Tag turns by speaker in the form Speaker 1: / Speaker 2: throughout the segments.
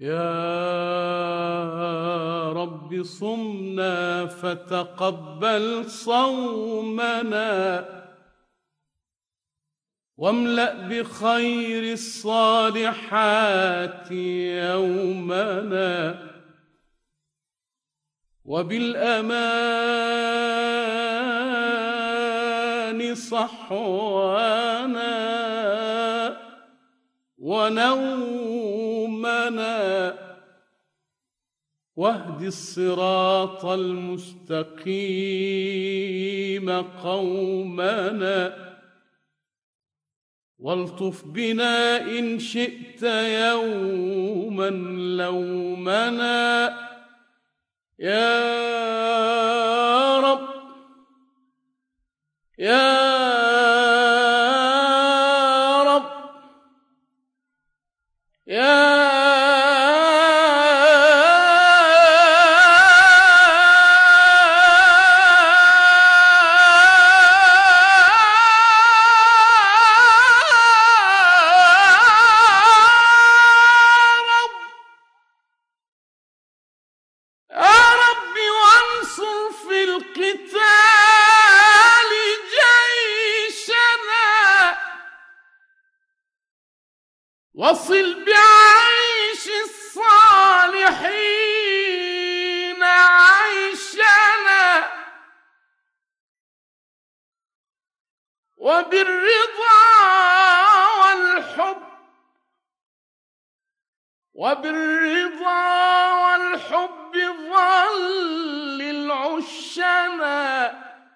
Speaker 1: يا رب صمنا فتقبل صومنا، واملأ بخير الصالحات يومنا، وبالأمان صحوانا ونومنا، واهد الصراط المستقيم قومنا، والطف بنا إن شئت يوما لومنا. يا رب يا رب يا وصل بعيش الصالحين عيشنا، وبالرضا والحب ظلل عشنا.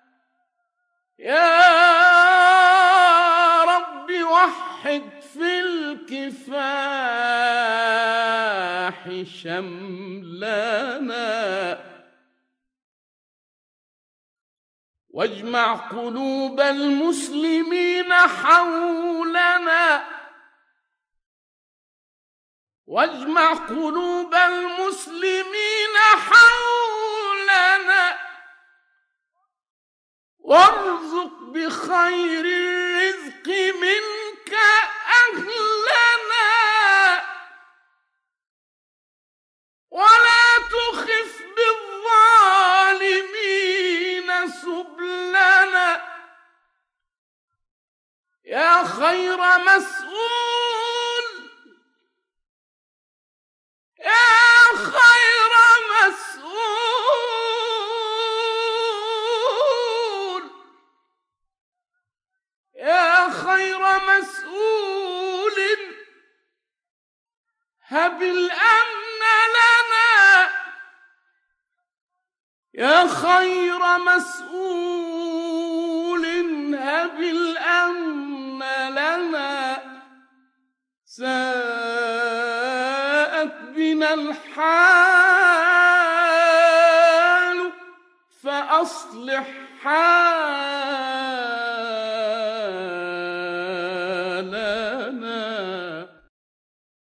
Speaker 1: يا رب وحد في الكفاح شملنا، واجمع قلوب المسلمين حولنا، واجمع قلوب المسلمين حولنا، وارزق بخير الرزق منك أهلنا، ولا تخف بالظالمين سبلنا. يا خير مسؤول يا خير مسؤول يا خير مسؤول هب الأمن لنا. يا خير مسؤول هب الأمن لنا، ساءت بنا الحال فأصلح حالنا.